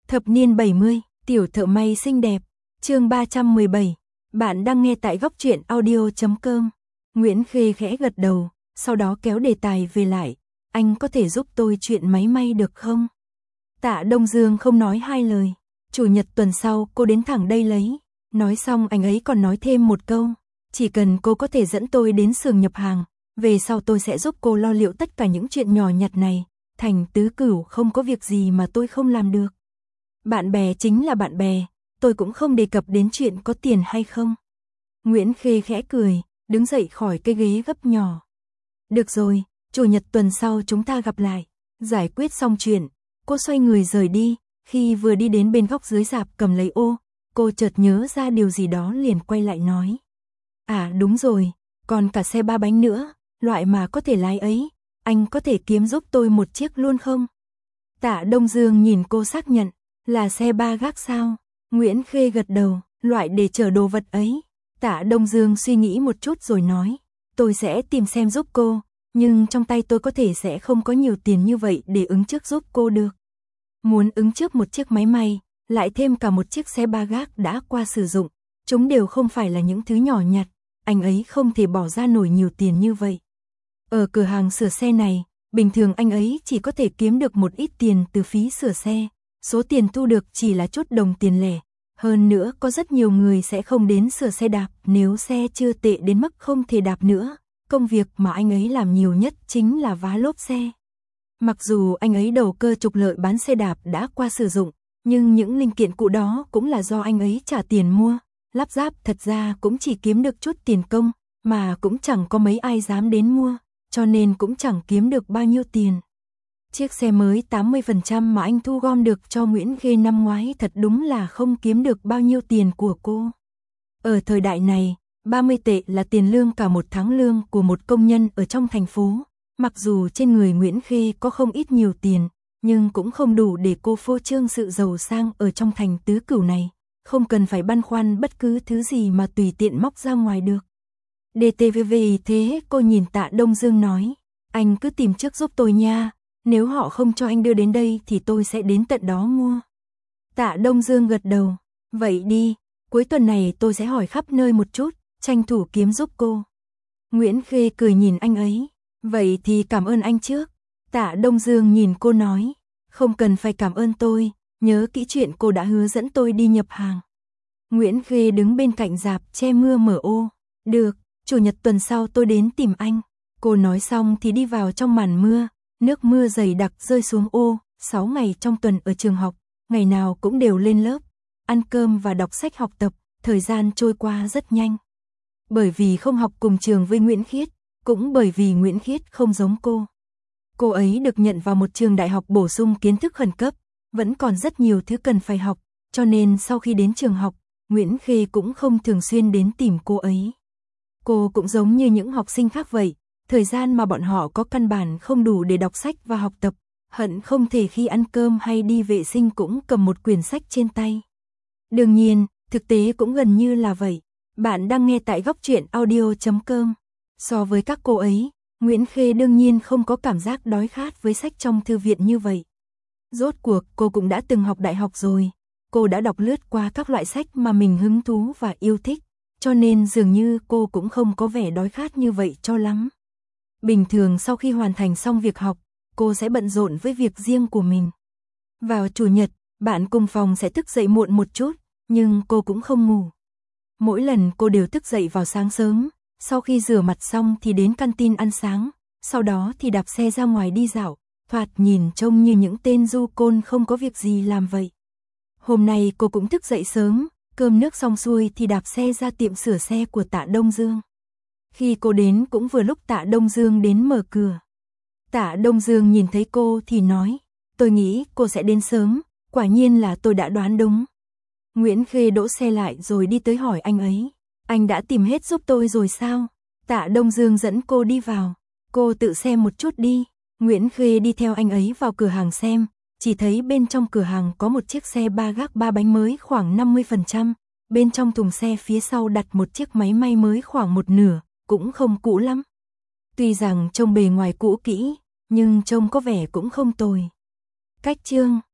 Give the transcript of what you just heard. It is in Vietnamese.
Thập niên 70, tiểu thợ may xinh đẹp, chương 317, bạn đang nghe tại góc truyện audio.com. Nguyễn Khê khẽ gật đầu, sau đó kéo đề tài về lại, anh có thể giúp tôi chuyện máy may được không? Tạ Đông Dương không nói hai lời, chủ nhật tuần sau cô đến thẳng đây lấy, nói xong anh ấy còn nói thêm một câu, chỉ cần cô có thể dẫn tôi đến xưởng nhập hàng, về sau tôi sẽ giúp cô lo liệu tất cả những chuyện nhỏ nhặt này, Thành Tứ Cửu không có việc gì mà tôi không làm được. Bạn bè chính là bạn bè, tôi cũng không đề cập đến chuyện có tiền hay không. Nguyễn Khê khẽ cười, đứng dậy khỏi cái ghế gấp nhỏ. Được rồi, chủ nhật tuần sau chúng ta gặp lại. Giải quyết xong chuyện, cô xoay người rời đi, khi vừa đi đến bên góc dưới rạp cầm lấy ô, cô chợt nhớ ra điều gì đó liền quay lại nói. À đúng rồi, còn cả xe 3 bánh nữa, loại mà có thể lái ấy, anh có thể kiếm giúp tôi một chiếc luôn không? Tạ Đông Dương nhìn cô xác nhận, là xe 3 gác sao? Nguyễn Khê gật đầu, loại để chở đồ vật ấy. Tạ Đông Dương suy nghĩ một chút rồi nói, tôi sẽ tìm xem giúp cô, nhưng trong tay tôi có thể sẽ không có nhiều tiền như vậy để ứng trước giúp cô được. Muốn ứng trước một chiếc máy may, lại thêm cả một chiếc xe 3 gác đã qua sử dụng, chúng đều không phải là những thứ nhỏ nhặt, anh ấy không thể bỏ ra nổi nhiều tiền như vậy. Ở cửa hàng sửa xe này, bình thường anh ấy chỉ có thể kiếm được một ít tiền từ phí sửa xe, số tiền thu được chỉ là chút đồng tiền lẻ. Hơn nữa có rất nhiều người sẽ không đến sửa xe đạp nếu xe chưa tệ đến mức không thể đạp nữa. Công việc mà anh ấy làm nhiều nhất chính là vá lốp xe. Mặc dù anh ấy đầu cơ trục lợi bán xe đạp đã qua sử dụng, nhưng những linh kiện cũ đó cũng là do anh ấy trả tiền mua. Lắp ráp thật ra cũng chỉ kiếm được chút tiền công, mà cũng chẳng có mấy ai dám đến mua, cho nên cũng chẳng kiếm được bao nhiêu tiền. Chiếc xe mới 80% mà anh thu gom được cho Nguyễn Khê năm ngoái thật đúng là không kiếm được bao nhiêu tiền của cô. Ở thời đại này, 30 tệ là tiền lương cả một tháng lương của một công nhân ở trong thành phố. Mặc dù trên người Nguyễn Khê có không ít nhiều tiền, nhưng cũng không đủ để cô phô trương sự giàu sang ở trong thành Tứ Cửu này. Không cần phải băn khoăn bất cứ thứ gì mà tùy tiện móc ra ngoài được. DTVV thế cô nhìn Tạ Đông Dương nói, anh cứ tìm trước giúp tôi nha. Nếu họ không cho anh đưa đến đây thì tôi sẽ đến tận đó mua. Tạ Đông Dương gật đầu. Vậy đi, cuối tuần này tôi sẽ hỏi khắp nơi một chút, tranh thủ kiếm giúp cô. Nguyễn Khê cười nhìn anh ấy. Vậy thì cảm ơn anh trước. Tạ Đông Dương nhìn cô nói. Không cần phải cảm ơn tôi, nhớ kỹ chuyện cô đã hứa dẫn tôi đi nhập hàng. Nguyễn Khê đứng bên cạnh rạp che mưa mở ô. Được, chủ nhật tuần sau tôi đến tìm anh. Cô nói xong thì đi vào trong màn mưa. Nước mưa dày đặc rơi xuống ô, 6 ngày trong tuần ở trường học, ngày nào cũng đều lên lớp, ăn cơm và đọc sách học tập, thời gian trôi qua rất nhanh. Bởi vì không học cùng trường với Nguyễn Khiết, cũng bởi vì Nguyễn Khiết không giống cô. Cô ấy được nhận vào một trường đại học bổ sung kiến thức khẩn cấp, vẫn còn rất nhiều thứ cần phải học, cho nên sau khi đến trường học, Nguyễn Khê cũng không thường xuyên đến tìm cô ấy. Cô cũng giống như những học sinh khác vậy. Thời gian mà bọn họ có căn bản không đủ để đọc sách và học tập, hận không thể khi ăn cơm hay đi vệ sinh cũng cầm một quyển sách trên tay. Đương nhiên, thực tế cũng gần như là vậy. Bạn đang nghe tại góc truyện audio.com. So với các cô ấy, Nguyễn Khê đương nhiên không có cảm giác đói khát với sách trong thư viện như vậy. Rốt cuộc cô cũng đã từng học đại học rồi. Cô đã đọc lướt qua các loại sách mà mình hứng thú và yêu thích, cho nên dường như cô cũng không có vẻ đói khát như vậy cho lắm. Bình thường sau khi hoàn thành xong việc học, cô sẽ bận rộn với việc riêng của mình. Vào chủ nhật, bạn cùng phòng sẽ thức dậy muộn một chút, nhưng cô cũng không ngủ. Mỗi lần cô đều thức dậy vào sáng sớm, sau khi rửa mặt xong thì đến canteen ăn sáng, sau đó thì đạp xe ra ngoài đi dạo, thoạt nhìn trông như những tên du côn không có việc gì làm vậy. Hôm nay cô cũng thức dậy sớm, cơm nước xong xuôi thì đạp xe ra tiệm sửa xe của Tạ Đông Dương. Khi cô đến cũng vừa lúc Tạ Đông Dương đến mở cửa. Tạ Đông Dương nhìn thấy cô thì nói, tôi nghĩ cô sẽ đến sớm, quả nhiên là tôi đã đoán đúng. Nguyễn Khê đỗ xe lại rồi đi tới hỏi anh ấy, anh đã tìm hết giúp tôi rồi sao? Tạ Đông Dương dẫn cô đi vào, cô tự xem một chút đi. Nguyễn Khê đi theo anh ấy vào cửa hàng xem, chỉ thấy bên trong cửa hàng có một chiếc xe 3 gác 3 bánh mới khoảng 50%, bên trong thùng xe phía sau đặt một chiếc máy may mới khoảng một nửa. Cũng không cũ lắm. Tuy rằng trông bề ngoài cũ kỹ, nhưng trông có vẻ cũng không tồi. Cách chương